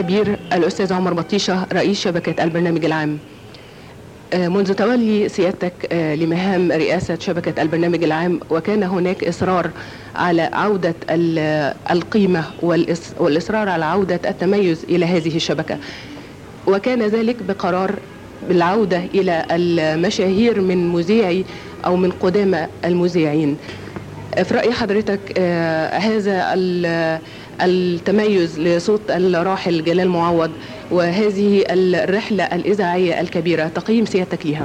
الكبير الأستاذ عمر بطيشة رئيس شبكة البرنامج العام، منذ تولي سيادتك لمهام رئاسة شبكة البرنامج العام وكان هناك إصرار على عودة القيمة والإصرار على عودة التميز إلى هذه الشبكة، وكان ذلك بقرار بالعودة إلى المشاهير من مذيعي أو من قدامى المذيعين. في رأي حضرتك هذا التميز لصوت الراحل جلال معوض وهذه الرحلة الإذاعية الكبيرة تقييم سيادتك لها؟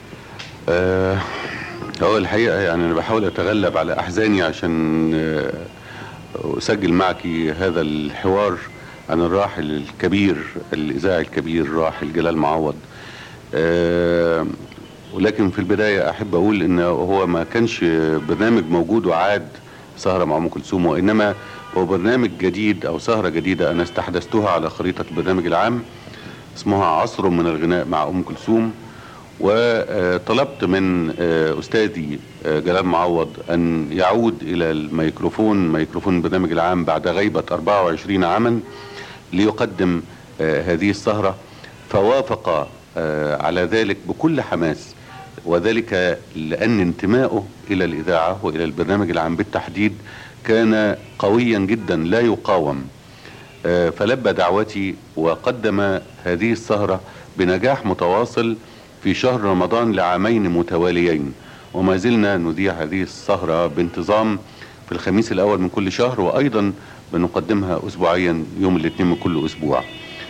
هو الحقيقة يعني أنا بحاول أتغلب على أحزاني عشان أسجل معك هذا الحوار عن الراحل الكبير الإذاعي الكبير الراحل جلال معوض. ولكن في البداية أحب أقول إن هو ما كانش برنامج موجود وعاد سهرة مع أم كلثوم، وإنما هو برنامج جديد أو سهرة جديدة أنا استحدثتها على خريطة البرنامج العام اسمها عصر من الغناء مع أم كلثوم. وطلبت من أستاذي جلال معوض أن يعود إلى ميكروفون البرنامج العام بعد غيبة 24 عاما ليقدم هذه السهرة، فوافق على ذلك بكل حماس، وذلك لأن انتمائه إلى الإذاعة وإلى البرنامج العام بالتحديد كان قويا جدا لا يقاوم. فلبى دعوتي وقدم هذه السهرة بنجاح متواصل في شهر رمضان لعامين متواليين، وما زلنا نذيع هذه السهرة بانتظام في الخميس الأول من كل شهر، وأيضا بنقدمها أسبوعيا يوم الاثنين من كل أسبوع.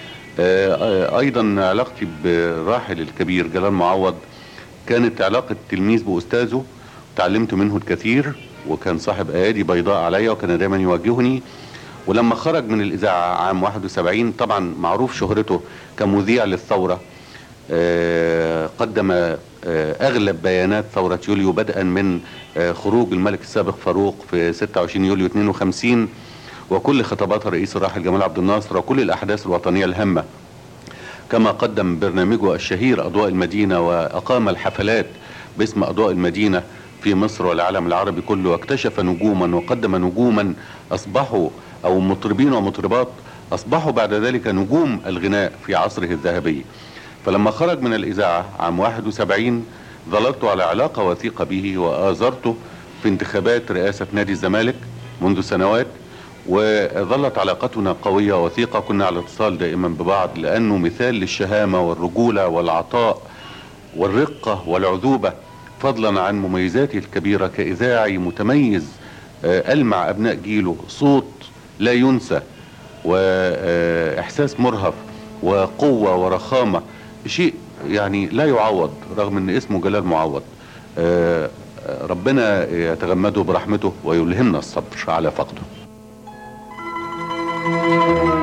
أيضا علاقتي بالراحل الكبير جلال معوض كانت علاقة تلميذ بأستاذه، تعلمت منه الكثير، وكان صاحب أيادي بيضاء عليا وكان دايما يوجهني. ولما خرج من الإذاعة عام 71 طبعا معروف شهرته كمذيع للثورة، قدم أغلب بيانات ثورة يوليو بدءا من خروج الملك السابق فاروق في 26 يوليو 52 وكل خطابات الرئيس الراحل جمال عبد الناصر وكل الأحداث الوطنية الهامة، كما قدم برنامجه الشهير أضواء المدينة وأقام الحفلات باسم أضواء المدينة في مصر والعالم العربي كله، واكتشف نجوما وقدم نجوما أصبحوا أو مطربين ومطربات أصبحوا بعد ذلك نجوم الغناء في عصره الذهبي. فلما خرج من الإذاعة عام 71 ظللت على علاقة وثيقة به وآزرته في انتخابات رئاسة نادي الزمالك منذ سنوات، وظلت علاقتنا قوية وثيقة، كنا على اتصال دائما ببعض لأنه مثال للشهامة والرجولة والعطاء والرقة والعذوبة، فضلا عن مميزاته الكبيرة كإذاعي متميز ألمع أبناء جيله، صوت لا ينسى وإحساس مرهف وقوة ورخامة، شيء يعني لا يعوض رغم أن اسمه جلال معوض. ربنا يتغمده برحمته ويلهمنا الصبر على فقده.